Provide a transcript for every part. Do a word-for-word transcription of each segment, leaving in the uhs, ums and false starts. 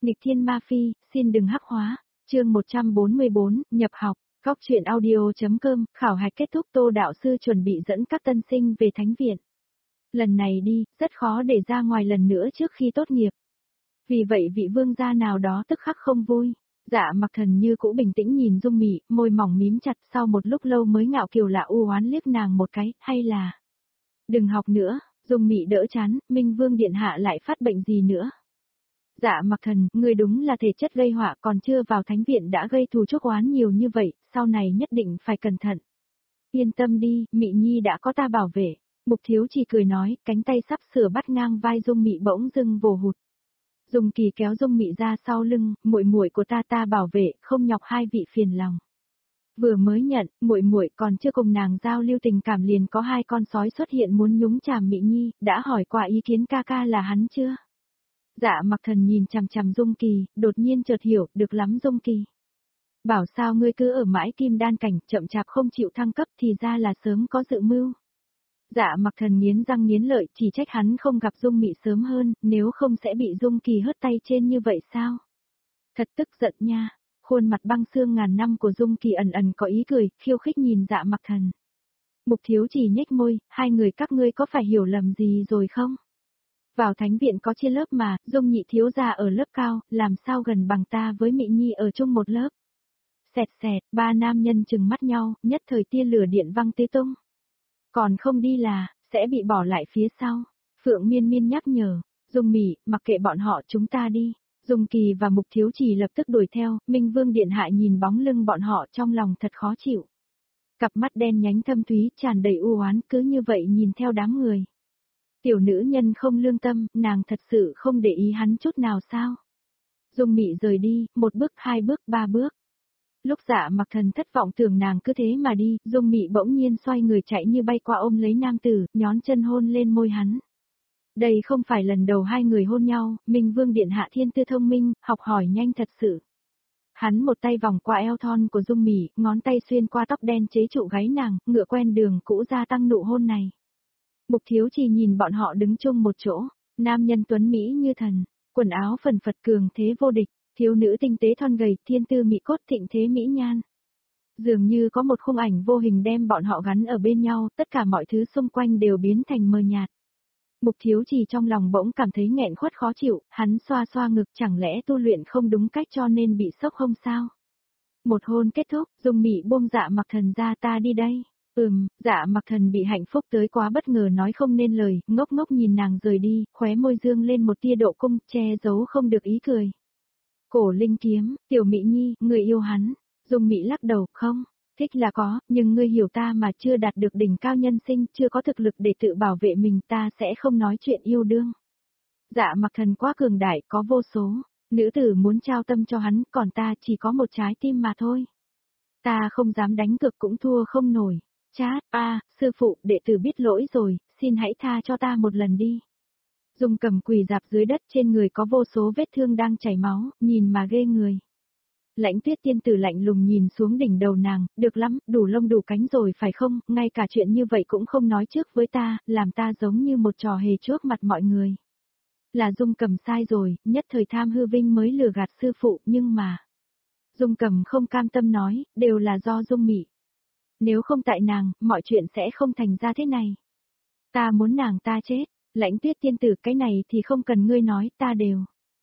Nghịch thiên ma phi, xin đừng hắc hóa. Chương một trăm bốn mươi bốn, nhập học. Góc truyện audio.com, khảo hạch kết thúc, Tô đạo sư chuẩn bị dẫn các tân sinh về thánh viện. Lần này đi, rất khó để ra ngoài lần nữa trước khi tốt nghiệp. Vì vậy vị vương gia nào đó tức khắc không vui. Dạ Mặc Thần như cũ bình tĩnh nhìn Dung Mị, môi mỏng mím chặt, sau một lúc lâu mới ngạo kiều lạ u oán liếc nàng một cái, hay là đừng học nữa. Dung Mị đỡ chán, Minh Vương điện hạ lại phát bệnh gì nữa? Dạ Mặc Thần, ngươi đúng là thể chất gây họa, còn chưa vào thánh viện đã gây thù chuốc oán nhiều như vậy, sau này nhất định phải cẩn thận. Yên tâm đi, Mị Nhi đã có ta bảo vệ. Mục Thiếu chỉ cười nói, cánh tay sắp sửa bắt ngang vai Dung Mị bỗng dưng vồ hụt. Dung Kỳ kéo Dung Mị ra sau lưng, muội muội của ta ta bảo vệ, không nhọc hai vị phiền lòng. Vừa mới nhận, muội muội còn chưa cùng nàng giao lưu tình cảm liền có hai con sói xuất hiện muốn nhúng chàm Mị Nhi, đã hỏi qua ý kiến ca ca là hắn chưa? Dạ Mặc Thần nhìn chằm chằm Dung Kỳ, đột nhiên chợt hiểu, được lắm Dung Kỳ. Bảo sao ngươi cứ ở mãi kim đan cảnh, chậm chạp không chịu thăng cấp thì ra là sớm có dự mưu. Dạ Mặc Thần nghiến răng nghiến lợi, chỉ trách hắn không gặp Dung Mị sớm hơn, nếu không sẽ bị Dung Kỳ hất tay trên như vậy sao? Thật tức giận nha. Khuôn mặt băng xương ngàn năm của Dung Kỳ ẩn ẩn có ý cười, khiêu khích nhìn Dạ Mặc Thần. Mục Thiếu chỉ nhếch môi, hai người các ngươi có phải hiểu lầm gì rồi không? Vào thánh viện có chia lớp mà, Dung Nhị thiếu gia ở lớp cao, làm sao gần bằng ta với Mị Nhi ở chung một lớp. Xẹt xẹt, ba nam nhân chừng mắt nhau, nhất thời tia lửa điện văng tứ tung. Còn không đi là, sẽ bị bỏ lại phía sau. Phượng Miên Miên nhắc nhở, Dung Mị, mặc kệ bọn họ chúng ta đi. Dung Kỳ và Mục Thiếu chỉ lập tức đuổi theo, Minh Vương điện hạ nhìn bóng lưng bọn họ trong lòng thật khó chịu. Cặp mắt đen nhánh thâm thúy tràn đầy u oán cứ như vậy nhìn theo đám người. Tiểu nữ nhân không lương tâm, nàng thật sự không để ý hắn chút nào sao? Dung Mị rời đi, một bước, hai bước, ba bước. Lúc Dạ Mặc Thần thất vọng tưởng nàng cứ thế mà đi, Dung Mị bỗng nhiên xoay người chạy như bay qua ôm lấy nam tử, nhón chân hôn lên môi hắn. Đây không phải lần đầu hai người hôn nhau, Minh Vương điện hạ thiên tư thông minh, học hỏi nhanh thật sự. Hắn một tay vòng qua eo thon của Dung Mị, ngón tay xuyên qua tóc đen chế trụ gáy nàng, ngựa quen đường cũ gia tăng nụ hôn này. Mục Thiếu chỉ nhìn bọn họ đứng chung một chỗ, nam nhân tuấn Mỹ như thần, quần áo phần phật cường thế vô địch, thiếu nữ tinh tế thon gầy, thiên tư mỹ cốt thịnh thế mỹ nhan. Dường như có một khung ảnh vô hình đem bọn họ gắn ở bên nhau, tất cả mọi thứ xung quanh đều biến thành mờ nhạt. Mục Thiếu chỉ trong lòng bỗng cảm thấy nghẹn khuất khó chịu, hắn xoa xoa ngực chẳng lẽ tu luyện không đúng cách cho nên bị sốc không sao. Một hôn kết thúc, Dung Mị buông Dạ Mặc Thần ra ta đi đây. Ừm, Dạ Mặc Thần bị hạnh phúc tới quá bất ngờ nói không nên lời, ngốc ngốc nhìn nàng rời đi, khóe môi dương lên một tia độ cung, che giấu không được ý cười. Cổ linh kiếm, Tiểu Mị Nhi, người yêu hắn. Dung Mị lắc đầu, không, thích là có, nhưng ngươi hiểu ta mà chưa đạt được đỉnh cao nhân sinh, chưa có thực lực để tự bảo vệ mình, ta sẽ không nói chuyện yêu đương. Dạ Mặc Thần quá cường đại, có vô số nữ tử muốn trao tâm cho hắn, còn ta chỉ có một trái tim mà thôi. Ta không dám đánh cược cũng thua không nổi. Chát, a, à, sư phụ, đệ tử biết lỗi rồi, xin hãy tha cho ta một lần đi. Dung Cầm quỳ dạp dưới đất, trên người có vô số vết thương đang chảy máu, nhìn mà ghê người. Lãnh Tuyết tiên tử lạnh lùng nhìn xuống đỉnh đầu nàng, được lắm, đủ lông đủ cánh rồi phải không, ngay cả chuyện như vậy cũng không nói trước với ta, làm ta giống như một trò hề trước mặt mọi người. Là Dung Cầm sai rồi, nhất thời tham hư vinh mới lừa gạt sư phụ, nhưng mà... Dung Cầm không cam tâm nói, đều là do Dung Mị. Nếu không tại nàng, mọi chuyện sẽ không thành ra thế này. Ta muốn nàng ta chết, Lãnh Tuyết tiên tử, cái này thì không cần ngươi nói, ta đều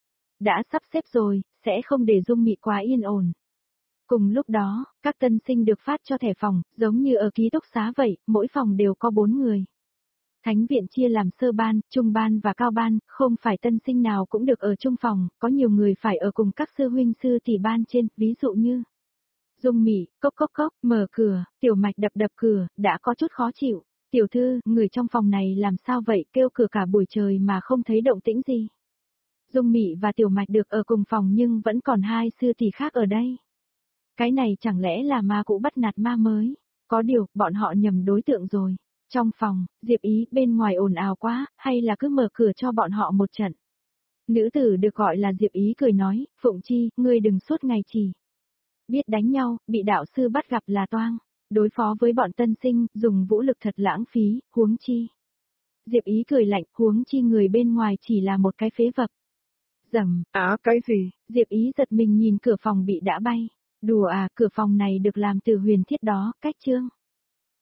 đã sắp xếp rồi, sẽ không để Dung Mị quá yên ổn. Cùng lúc đó, các tân sinh được phát cho thẻ phòng, giống như ở ký túc xá vậy, mỗi phòng đều có bốn người. Thánh viện chia làm sơ ban, trung ban và cao ban, không phải tân sinh nào cũng được ở chung phòng, có nhiều người phải ở cùng các sư huynh sư tỷ ban trên, ví dụ như Dung Mị, cốc cốc cốc, mở cửa, Tiểu Mạch đập đập cửa, đã có chút khó chịu. Tiểu thư, người trong phòng này làm sao vậy, kêu cửa cả buổi trời mà không thấy động tĩnh gì. Dung Mị và Tiểu Mạch được ở cùng phòng nhưng vẫn còn hai sư tỷ khác ở đây. Cái này chẳng lẽ là ma cũ bắt nạt ma mới? Có điều, bọn họ nhầm đối tượng rồi. Trong phòng, Diệp Ý, bên ngoài ồn ào quá, hay là cứ mở cửa cho bọn họ một trận. Nữ tử được gọi là Diệp Ý cười nói, Phụng Chi, ngươi đừng suốt ngày chỉ biết đánh nhau, bị đạo sư bắt gặp là toang. Đối phó với bọn tân sinh, dùng vũ lực thật lãng phí, huống chi. Diệp Ý cười lạnh, huống chi người bên ngoài chỉ là một cái phế vật. Rầm, Á cái gì? Diệp Ý giật mình nhìn cửa phòng bị đã bay. Đùa à, cửa phòng này được làm từ huyền thiết đó, cách Trương.